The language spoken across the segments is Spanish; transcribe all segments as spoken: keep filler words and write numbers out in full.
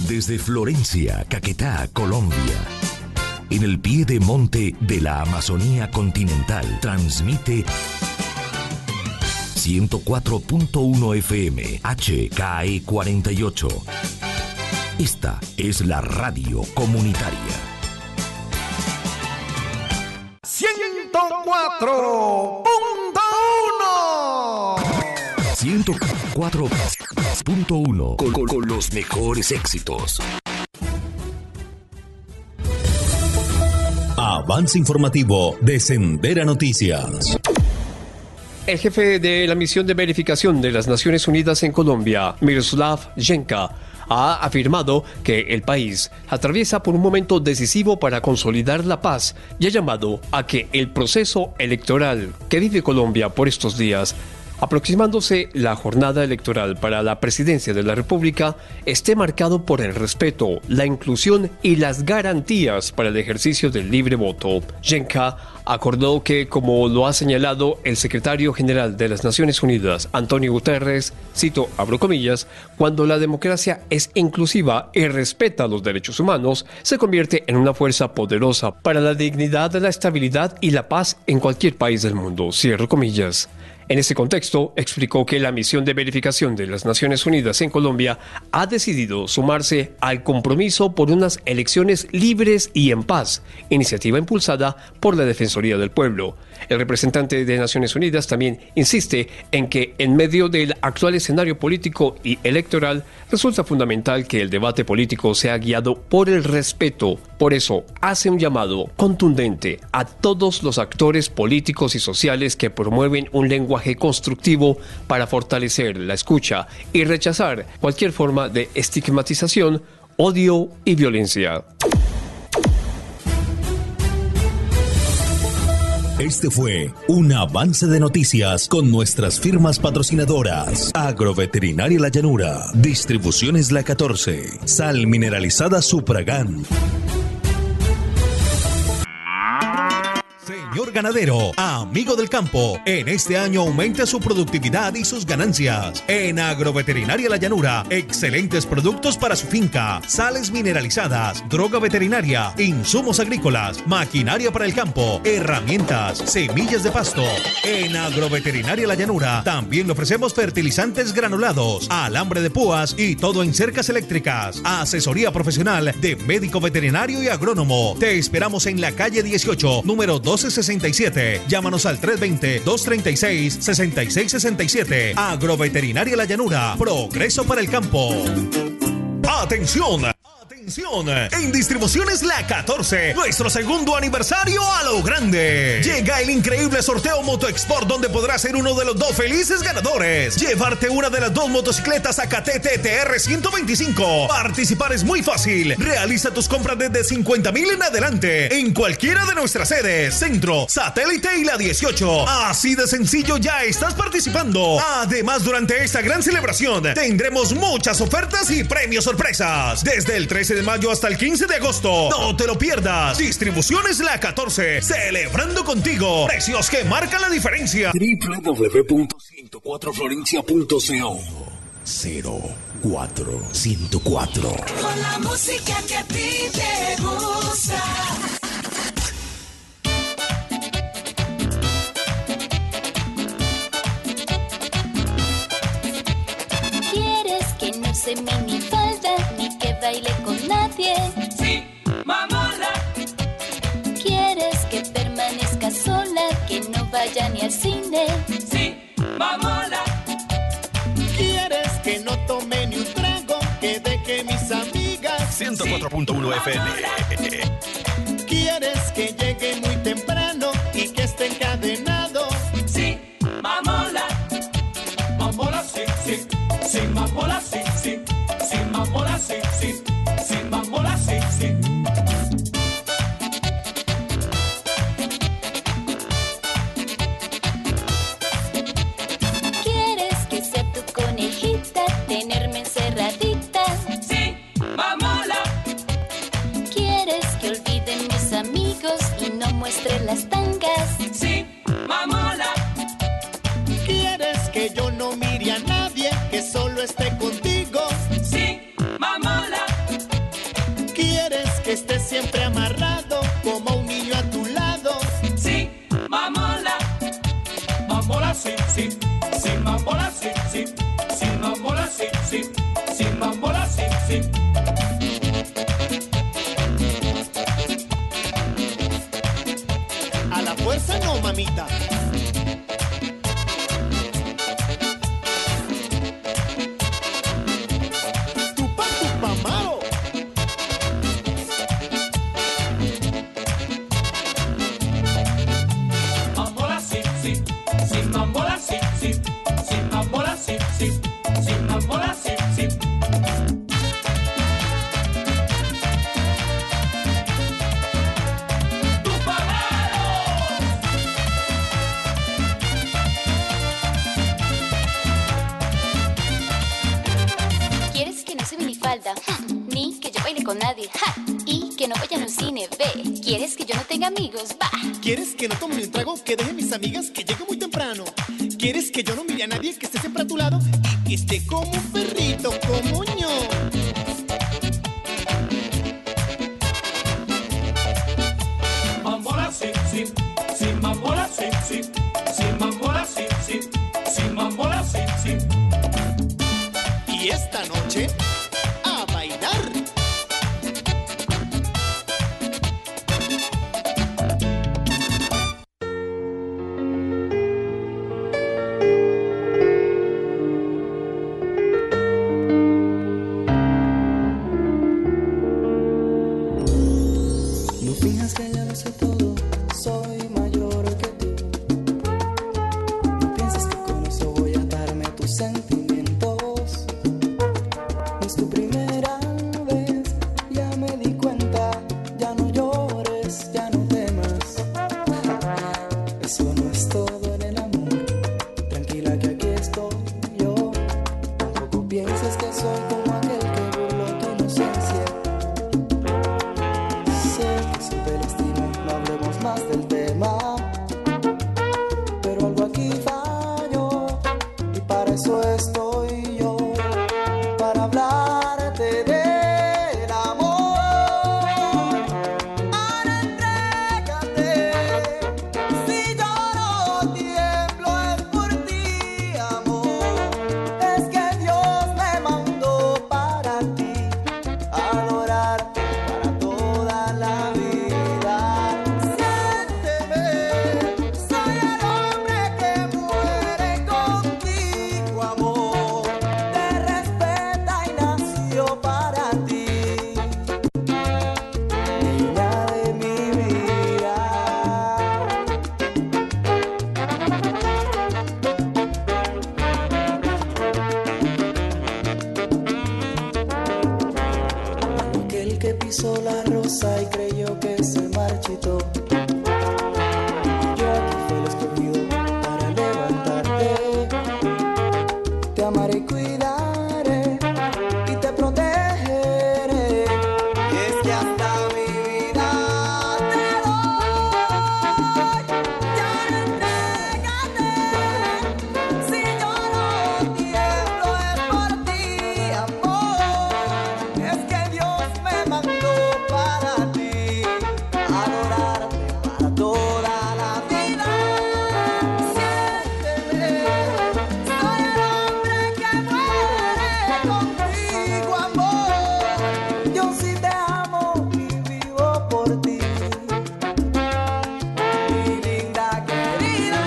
Desde Florencia, Caquetá, Colombia. En el pie de monte de la Amazonía continental, transmite ciento cuatro punto uno F M, H K E cuarenta y ocho. Esta es la radio comunitaria. ciento cuatro punto uno. ciento cuatro punto uno con, con, con los mejores éxitos. Avance informativo de Sendera Noticias. El jefe de la misión de verificación de las Naciones Unidas en Colombia, Miroslav Jenka, ha afirmado que el país atraviesa por un momento decisivo para consolidar la paz y ha llamado a que el proceso electoral que vive Colombia por estos días, aproximándose la jornada electoral para la presidencia de la República, esté marcado por el respeto, la inclusión y las garantías para el ejercicio del libre voto. Jenka acordó que, como lo ha señalado el secretario general de las Naciones Unidas, Antonio Guterres, cito, abro comillas, cuando la democracia es inclusiva y respeta los derechos humanos, se convierte en una fuerza poderosa para la dignidad, la estabilidad y la paz en cualquier país del mundo, cierro comillas. En ese contexto, explicó que la misión de verificación de las Naciones Unidas en Colombia ha decidido sumarse al compromiso por unas elecciones libres y en paz, iniciativa impulsada por la Defensoría del Pueblo. El representante de Naciones Unidas también insiste en que, en medio del actual escenario político y electoral, resulta fundamental que el debate político sea guiado por el respeto. Por eso, hace un llamado contundente a todos los actores políticos y sociales que promueven un lenguaje constructivo para fortalecer la escucha y rechazar cualquier forma de estigmatización, odio y violencia. Este fue un avance de noticias con nuestras firmas patrocinadoras: Agroveterinaria La Llanura, Distribuciones La catorce, Sal Mineralizada Supragán. Señor ganadero, amigo del campo, en este año aumente su productividad y sus ganancias. En Agroveterinaria La Llanura, excelentes productos para su finca, sales mineralizadas, droga veterinaria, insumos agrícolas, maquinaria para el campo, herramientas, semillas de pasto. En Agroveterinaria La Llanura también le ofrecemos fertilizantes granulados, alambre de púas y todo en cercas eléctricas. Asesoría profesional de médico veterinario y agrónomo. Te esperamos en la calle dieciocho, número doce sesenta y siete. Llámanos al tres dos cero, dos tres seis, seis seis seis siete. Agroveterinaria La Llanura. Progreso para el campo. ¡Atención! Atención, en Distribuciones La catorce, nuestro segundo aniversario a lo grande. Llega el increíble sorteo MotoExport, donde podrás ser uno de los dos felices ganadores. Llevarte una de las dos motocicletas A K T T T R ciento veinticinco. Participar es muy fácil. Realiza tus compras desde cincuenta mil en adelante en cualquiera de nuestras sedes, Centro, Satélite y La dieciocho. Así de sencillo, ya estás participando. Además, durante esta gran celebración tendremos muchas ofertas y premios sorpresas. Desde el trece de mayo hasta el quince de agosto. No te lo pierdas. Distribuciones La catorce, celebrando contigo. Precios que marcan la diferencia. doble u doble u doble u punto ciento cuatro florencia punto co. cero cuatro ciento cuatro. Con la música que a ti te gusta. ¿Quieres que no se minifalda ni que baile con nadie? Sí, mamola. ¿Quieres que permanezca sola, que no vaya ni al cine? Sí, mamola. ¿Quieres que no tome ni un trago, que deje mis amigas? ciento cuatro punto uno F M. ¿Quieres que llegue muy temprano y que esté encadenado? Sí, mamola. Mamola, sí, sí. Sí, mamola, sí, sí. Sí, mamola, sí, sí. Sí, mamola, sí, sí. ¿Quieres que sea tu conejita, tenerme encerradita? Sí, mamola. ¿Quieres que olvide mis amigos y no muestre las tangas? Sí, mamola. ¿Quieres que yo no mire a nadie, que solo esté contigo? Sí, mamola. amarrado como un niño a tu lado. Sí, mamola, mamola, sí, sí, sí, mamola, sí, sí, sí, mamola, sí, sí, sí, mamola, sí, sí. A la fuerza no, mamita. Tupa, tupa, mao. Mamola, sí, sí, sí, mamola, sí, sí, sí, mamola, sí, sí, sí, mamola, sí, sí. ¿Quieres que no se minifalda? Hmm. Ni que yo baile con nadie. ¡Ja! Y que no vaya a un cine. Ve. ¿Quieres que yo no tenga amigos? Va. ¿Quieres que no tome ni un trago, que deje mis amigas, que llegue muy temprano? ¿Quieres que yo no mire a nadie, que esté siempre a tu lado y que esté como un perrito, como yo? Mamola, sí, sí, sí, mamola, sí, sí, sí, mamola, sí, sí, sí, mamola, sí, sí. Y esta noche, a bailar. No finjas que ya lo sé todo, soy mayor que tú. No pienses que con eso voy a darme tus sentimientos. No es tu primera vez, ya me di cuenta. Ya no llores, ya no temas. Eso no es todo en el amor. Tranquila que aquí estoy yo. Tampoco pienses que soy como aquel que burló tu inocencia. Sé que si te lastimo, no hablemos más del tema. Pero algo aquí falló y para eso estoy yo. Para hablarte del amor. Ahora entrégate. Si lloro, tiemblo es por ti, amor. Es que Dios me mandó para ti, adorarte para toda la vida. Siénteme, soy el hombre que muere contigo, amor. Te respeta y nació para ti, niña de mi vida. Aquel que pisó la rosa y creyó que se marchitó. Yo aquí fui el escogido para levantarte. Te amaré y cuidaré y te protegeré. Y es que hasta mi vida te doy. Ya entrégate. Si yo no tiemblo es por ti, amor. Es que Dios me mandó para ti, adorarte para toda la vida. Siénteme, soy el hombre que muere contigo, amor. Yo sí te amo y vivo por ti, mi linda querida.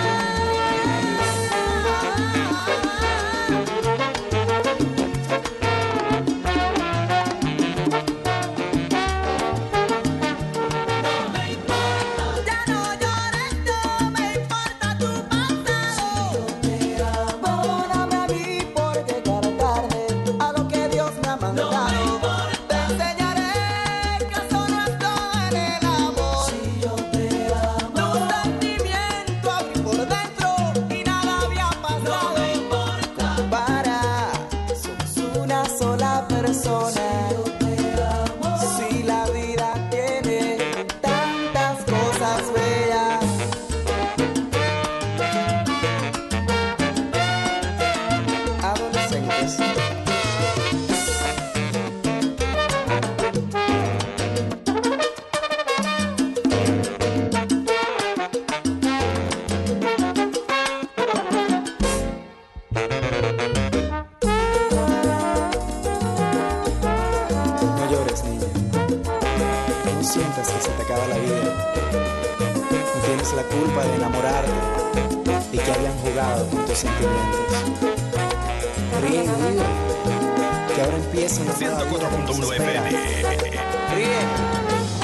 Ya no llores, no me importa tu pasado. Perdóname a mí por llegar tarde a lo que Dios me ha mandado. Te enseñaré que eso no es todo en el amor. Tu sentimiento abrí por dentro y nada había pasado. Para, somos una sola persona. Si la vida tiene tantas cosas bellas. Adolescentes. tienes la culpa de enamorarte y que hayan jugado con tus sentimientos. Ríe y vive, que ahora empieza una ciento cuatro punto uno F M. Ríe.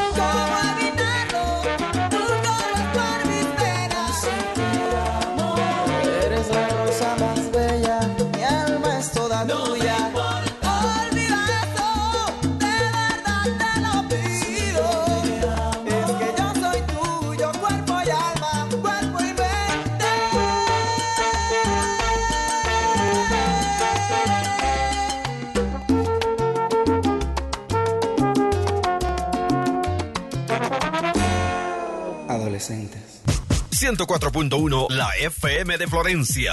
ciento cuatro punto uno, la F M de Florencia.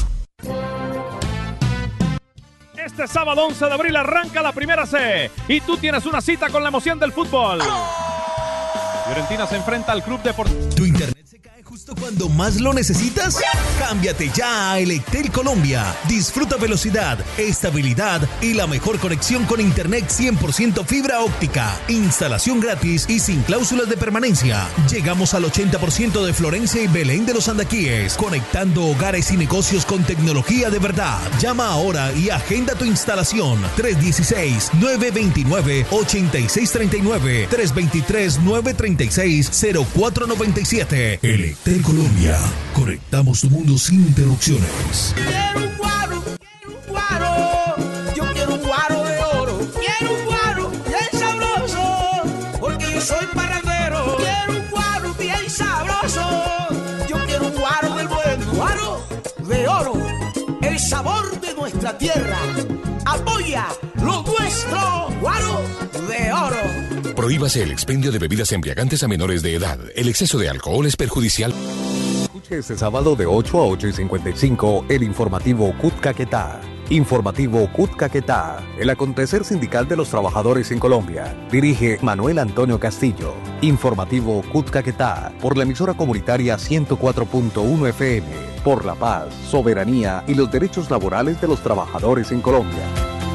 Este sábado once de abril arranca la primera C y tú tienes una cita con la emoción del fútbol. Fiorentina se enfrenta al Club Deportivo. ¿Tu internet se cae justo cuando más lo necesitas? Cámbiate ya a Electel Colombia. Disfruta velocidad, estabilidad y la mejor conexión con internet cien por ciento fibra óptica. Instalación gratis y sin cláusulas de permanencia. Llegamos al ochenta por ciento de Florencia y Belén de los Andaquíes, conectando hogares y negocios con tecnología de verdad. Llama ahora y agenda tu instalación. tres uno seis, nueve dos nueve, ocho seis tres nueve, tres dos tres, nueve tres seis, cero cuatro nueve siete. Electel Colombia. Conectamos tu mundo sin interrupciones. Quiero un guaro, quiero un guaro, yo quiero un guaro de oro. Quiero un guaro bien sabroso, porque yo soy parrandero. Quiero un guaro bien sabroso, yo quiero un guaro del bueno. Guaro de oro, el sabor de nuestra tierra. Apoya lo nuestro, guaro de oro. Prohíbase el expendio de bebidas embriagantes a menores de edad. El exceso de alcohol es perjudicial. Escuche este sábado de ocho a ocho y cincuenta y cinco el informativo Cut Caquetá. Informativo Cut Caquetá, el acontecer sindical de los trabajadores en Colombia. Dirige Manuel Antonio Castillo. Informativo Cut Caquetá, por la emisora comunitaria ciento cuatro punto uno F M. Por la paz, soberanía y los derechos laborales de los trabajadores en Colombia.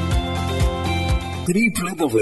Triple W.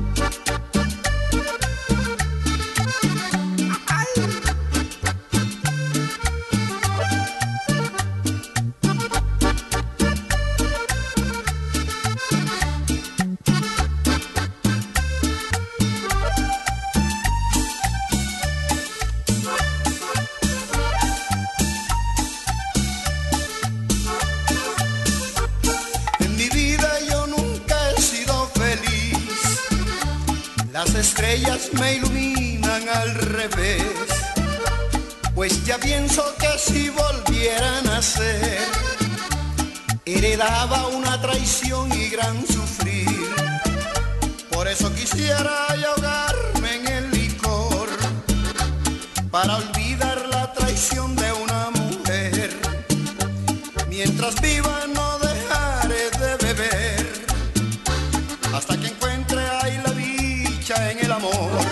Estrellas me iluminan al revés, pues ya pienso que si volvieran a ser, heredaba una traición y gran sufrir. Por eso quisiera ahogarme en el licor, para olvidar la traición de una mujer. Mientras viva no dejaré de beber, hasta que encuentre ahí la dicha en el amor.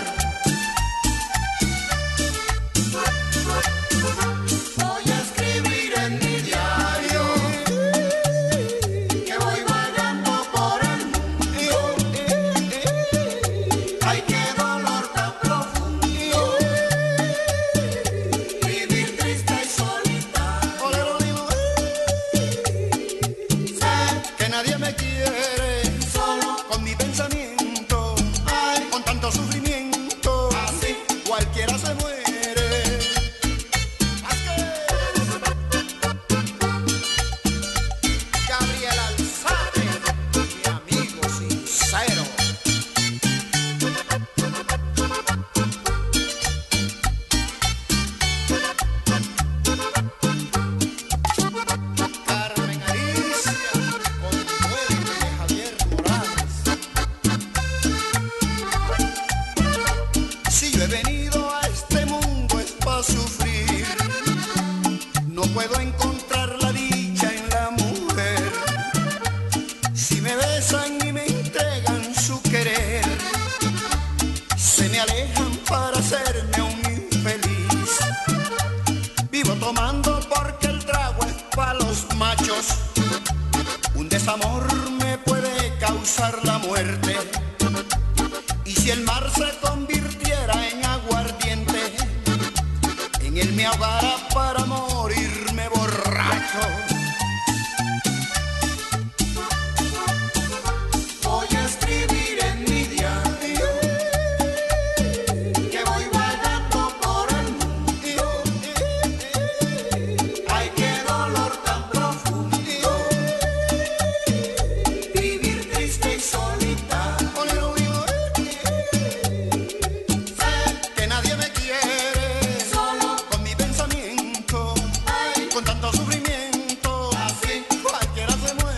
Voy a escribir en mi diario que voy vagando por el mundo. Ay, qué dolor tan profundo, vivir triste y solitario. Sé que nadie me quiere, solo con mi pensamiento. Ay, con tanto sufrimiento, así cualquiera se muere. Gabriel Alzate, mi amigo sincero. Carmen Alicia, con muerte de Javier Morales. Si yo he venido a este mundo es para sufrir, no puedo encontrar la dicha en la mujer. Si me besan y me entregan su querer, se me alejan para hacerme un infeliz. Vivo tomando porque el trago es para los machos. Un desamor me puede causar la muerte. Y si el mar se convirtiera en aguardiente, en el me ahogara para morirme borracho. Voy a escribir en mi diario que voy vagando por el mundo. Ay, qué dolor tan profundo, vivir triste y solitario. Sé que nadie me quiere, solo con mi pensamiento. Ay, con tanto sufrimiento, así cualquiera se muere.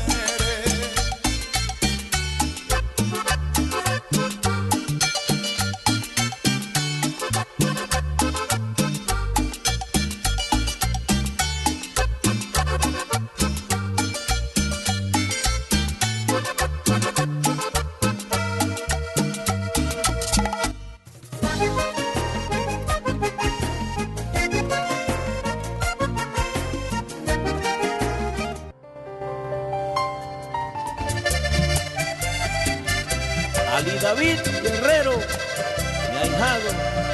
Ali David Guerrero, mi ahijado.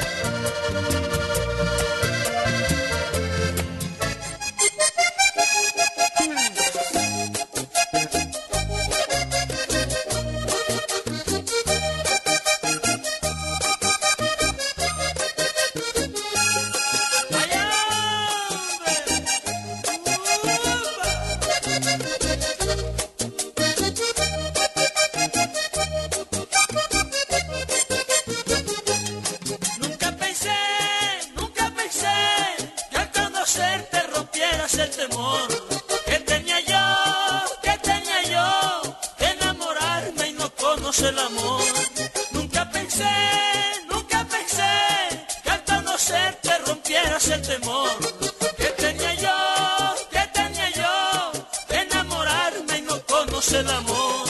Nunca pensé, nunca pensé que al conocerte rompieras el temor que tenía yo, que tenía yo de enamorarme y no conocer el amor. Nunca pensé, nunca pensé que al conocerte rompieras el temor que tenía yo, que tenía yo de enamorarme y no conocer el amor.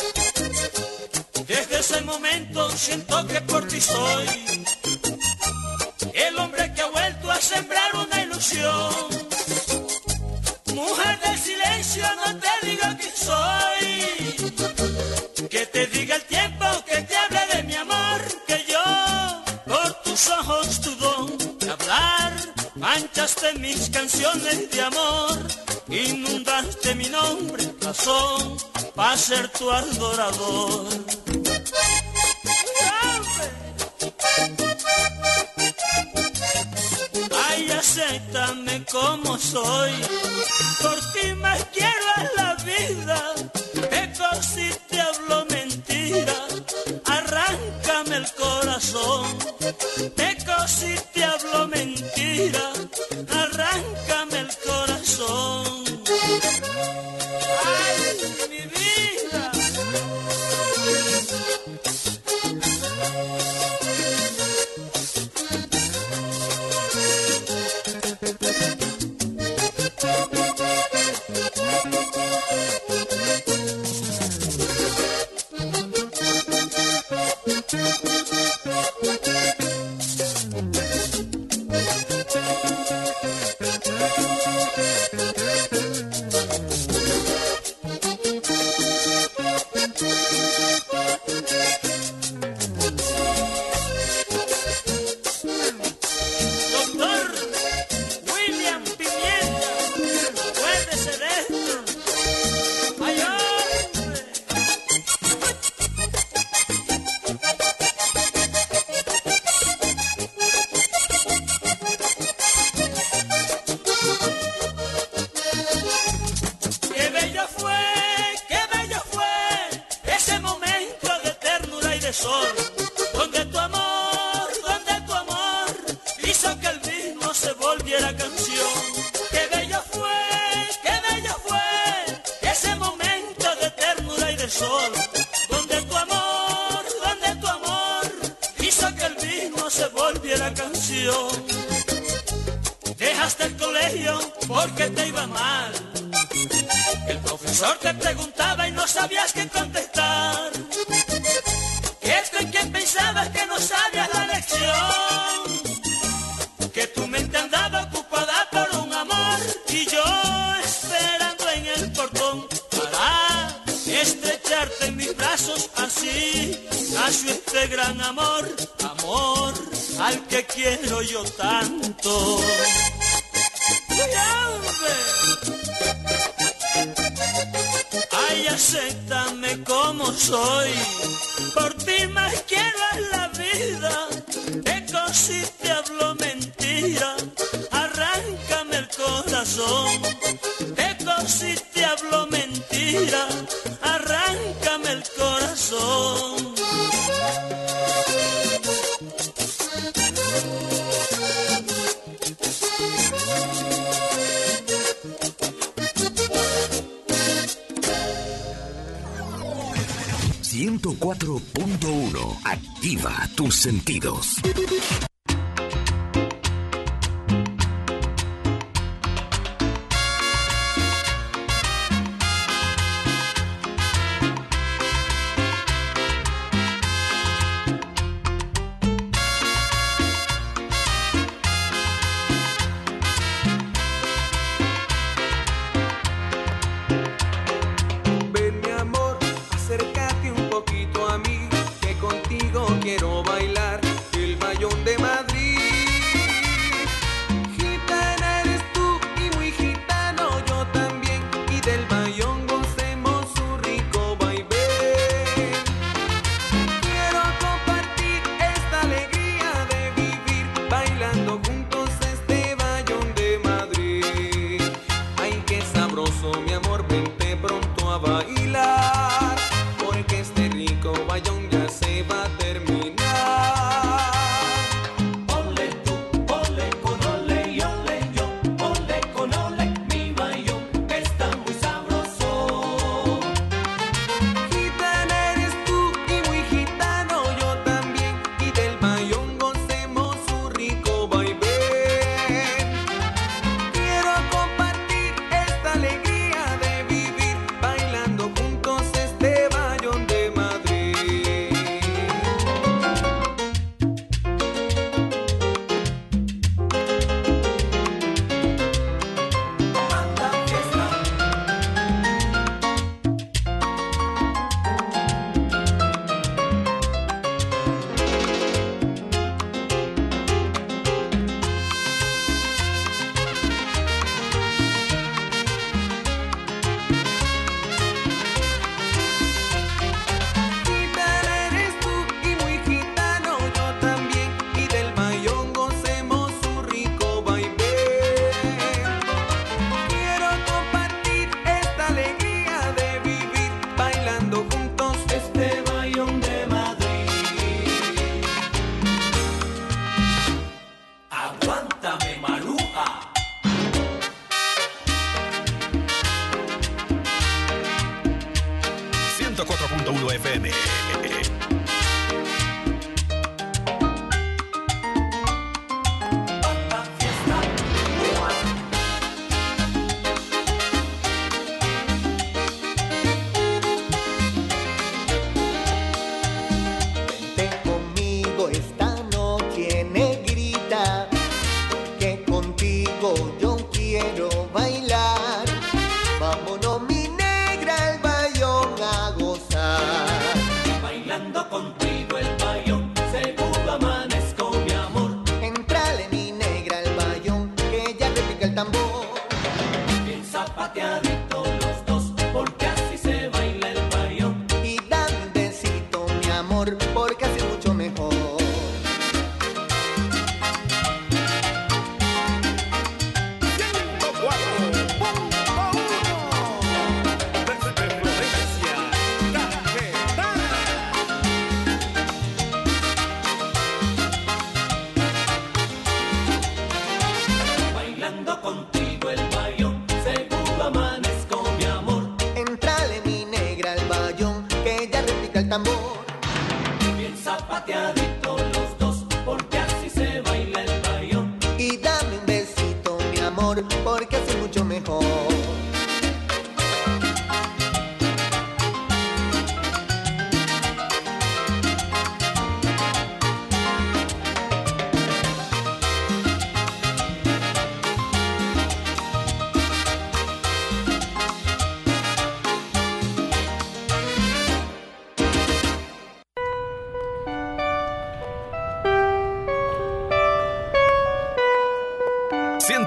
Desde ese momento siento que por ti soy el hombre que ha vuelto a sembrar una ilusión. Mujer del silencio, no te digo quién soy, que te diga el tiempo, que te hable de mi amor, que yo por tus ojos tu don de hablar manchaste mis canciones de amor, inundaste mi nombre, razón, para ser tu adorador. Ay, acéptame como soy, por ti más quiero en la vida. Peco si te hablo mentira, arráncame el corazón. Peco si te hablo mentira, arráncame el corazón. Ay, mi vida. Doctor William Pimienta, puede ser esto. Ay, hombre. Qué bello fue, qué bello fue ese momento de ternura y de sol, donde tu amor, donde tu amor hizo que el mismo se volviera canción. Qué bello fue, qué bello fue ese momento de ternura y de sol, donde tu amor, donde tu amor hizo que el mismo se volviera canción. Dejaste el colegio porque te iba mal, el profesor te preguntaba y no sabías qué contestar. ¿Qué tú en qué pensabas que no sabías la lección? Que tu mente andaba ocupada por un amor y yo esperando en el portón para estrecharte en mis brazos. Así nació este gran amor, amor al que quiero yo tanto. Ay, acéptame como soy, por ti más quiero en la vida. Te cosí, te hablo mentira, arráncame el corazón. Te cosí, te hablo mentira, arráncame el corazón. ciento cuatro punto uno. Activa tus sentidos.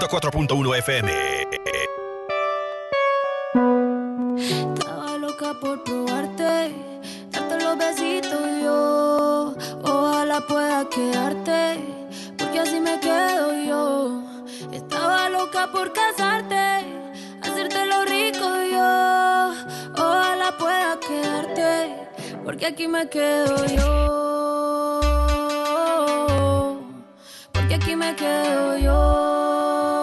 cuatro punto uno F M. Estaba loca por probarte, darte los besitos yo. Ojalá pueda quedarte, porque así me quedo yo. Estaba loca por casarte, hacerte lo rico yo. Ojalá pueda quedarte, porque aquí me quedo yo. Porque aquí me quedo yo.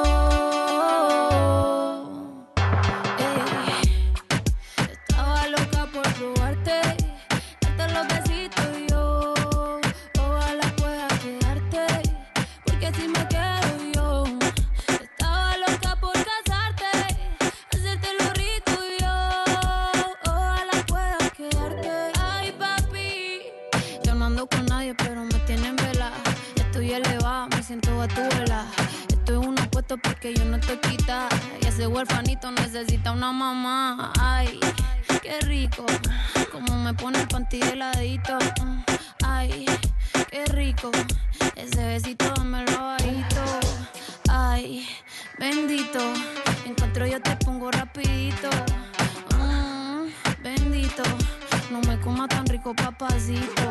Ey. Estaba loca por probarte, darte los besitos yo. Ojalá pueda quedarte, porque así me quedo yo. Estaba loca por casarte, hacerte lo rico yo. Ojalá pueda quedarte. Ay, papi, yo no ando con nadie, pero me tienen vela. Estoy elevada, me siento a tu vela. Estoy en unos puestos porque yo no estoy quita. Y ese huerfanito necesita una mamá. Ay, qué rico, como me pone el panty heladito. Ay, qué rico, ese besito dámelo bajito. Ay, bendito, encuentro yo te pongo rapidito. Mm, bendito, no me coma tan rico, papacito.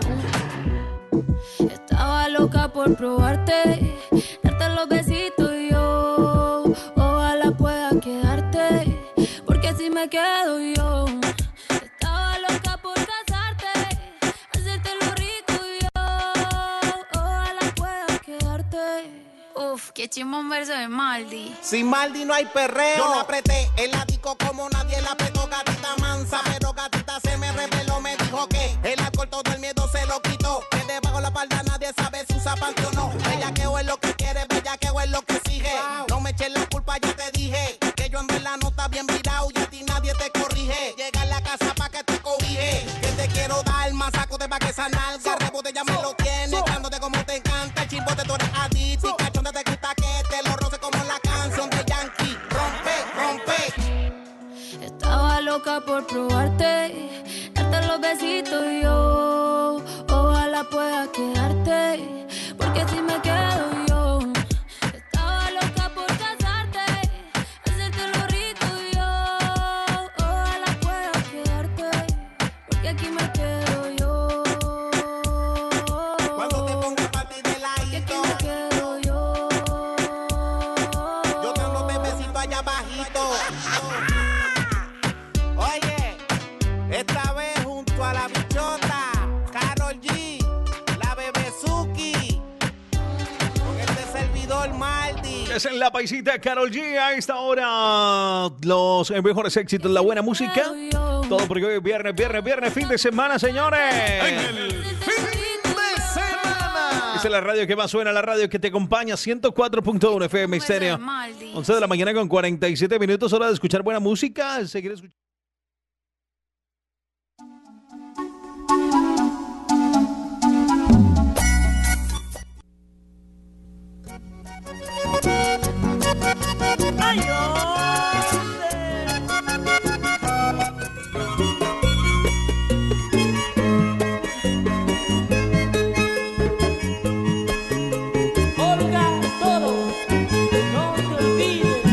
Estaba loca por probarte, darte los besitos yo. Ojalá pueda quedarte, porque así me quedo yo. Estaba loca por casarte, hacerte lo rico yo. Ojalá pueda quedarte. Uf, qué chimbo un verso de Maldi. Sin Maldi no hay perreo. Yo la apreté en la disco como nadie la apretó, gatita mansa. Pero gatita se me reveló, me dijo que el alcohol todo el miedo se lo quitó. Que debajo la espalda nadie sabe si usa panty o no. Bellaqueo es lo que quiere, bellaqueo es lo que exige. No me eches la culpa, ya te dije que yo en verdad no está bien virado y a ti nadie te corrige. Llega a la casa pa' que te cobije, que te quiero dar más saco de pa' que esa nalga. Rebote ya me lo tienes, dándote como te encanta. El chimbote tú eres adicto y cachonde te gusta que te lo roce como la canción de Yankee. Rompe, rompe. Estaba loca por probarte, darte los besitos yo. Ojalá pueda quedarte, porque así me quedo yo. Estaba loca por casarte, hacerte lo rico yo. Ojalá pueda quedarte, porque aquí me quedo yo. Cuando te pongas pa' ti de ladito, aquí me quedo yo. Yo te ando de besito allá bajito. Oye, esta vez junto a la bichota, Karol G, la Bebezuki, con este servidor Maldi. Es en la paisita Karol G. A esta hora, los mejores éxitos, la buena música. Todo porque hoy es viernes, viernes, viernes, fin de semana, señores. En el fin de semana. Esta es la radio que más suena, la radio que te acompaña, ciento cuatro punto uno F M Estéreo. once de la mañana con cuarenta y siete minutos, hora de escuchar buena música. Seguir escuchando. Ay, Olga, todo, no te olvides.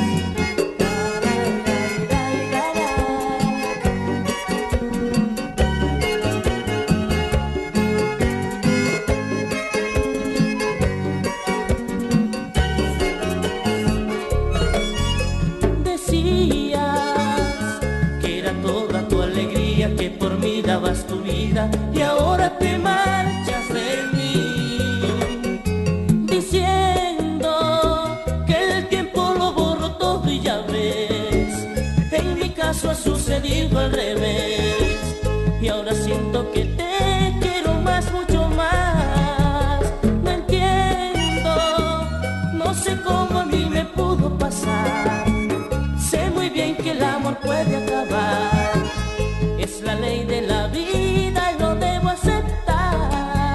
dabas tu vida y ahora te marchas de mí, diciendo que el tiempo lo borró todo y ya ves, en mi caso ha sucedido al revés, y ahora siento que te quiero más, mucho más, no entiendo, no sé cómo a mí me pudo pasar, sé muy bien que el amor puede acabar, es la ley de la vida y lo debo aceptar.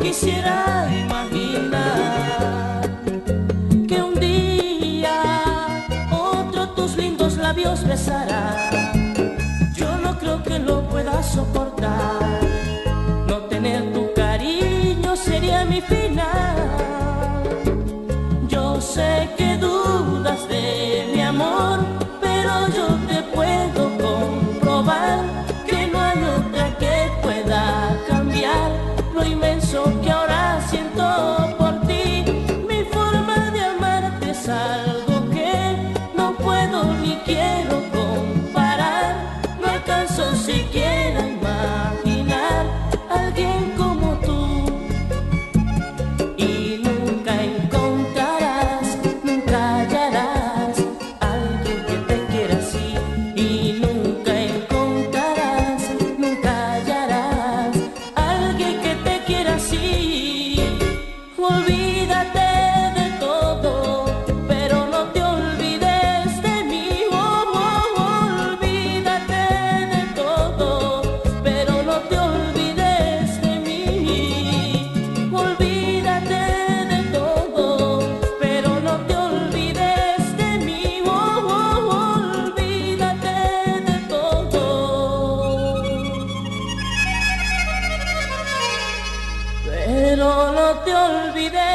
quisiera imaginar que un día otro tus lindos labios besará. Yo no creo que lo pueda soportar. No tener tu cariño sería mi final. Yo sé que dudas de mi amor, pero yo te puedo comprobar que no hay otra que pueda cambiar lo inmenso que ahora siento por ti. Mi forma de amarte es algo que no puedo ni quiero comparar. No alcanzo siquiera a imaginar a alguien como tú. Y nunca encontrarás, nunca hallarás a alguien que te quiera así. Y nunca encontrarás, nunca hallarás a alguien que te quiera así. Olvídate de todo, pero no te olvides de mí. Oh, oh, olvídate de todo, pero no te olvides de mí. Olvídate de todo, pero no te olvides de mí. Oh, oh, olvídate de todo, pero no te olvides.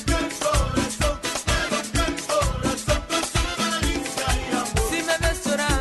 Si me ves llorar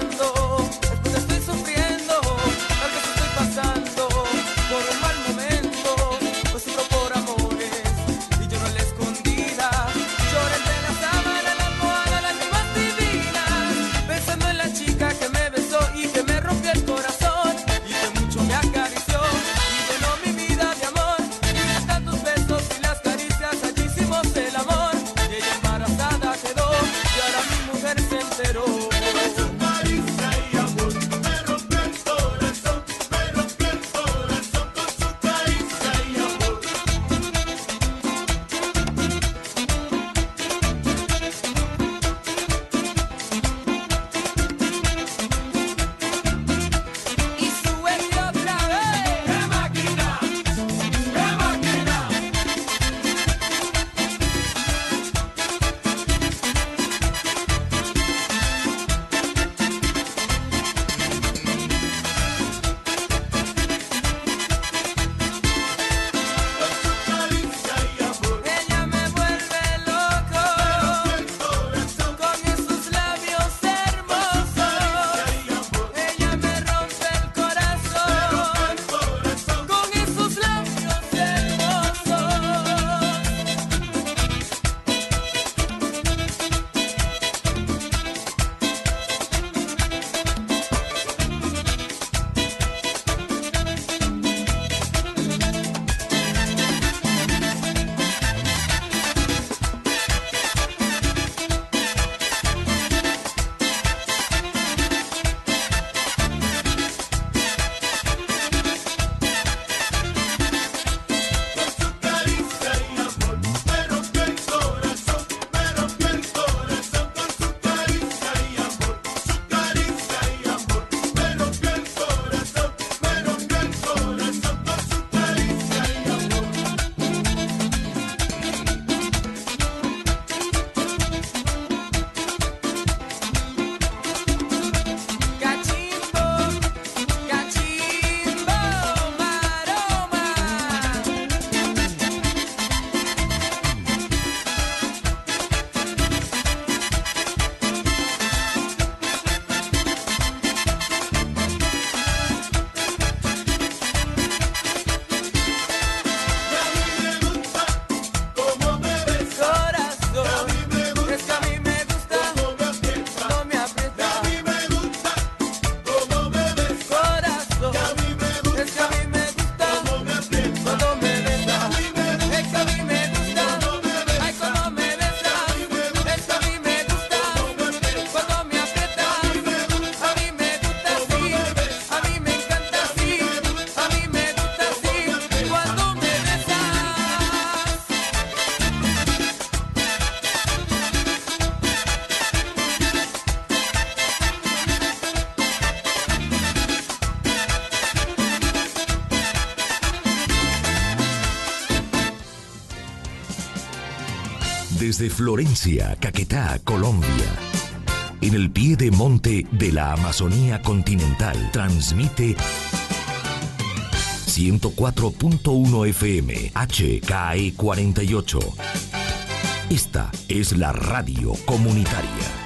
Desde Florencia, Caquetá, Colombia. En el pie de monte de la Amazonía continental, transmite ciento cuatro punto uno F M, H K E cuarenta y ocho. Esta es la radio comunitaria.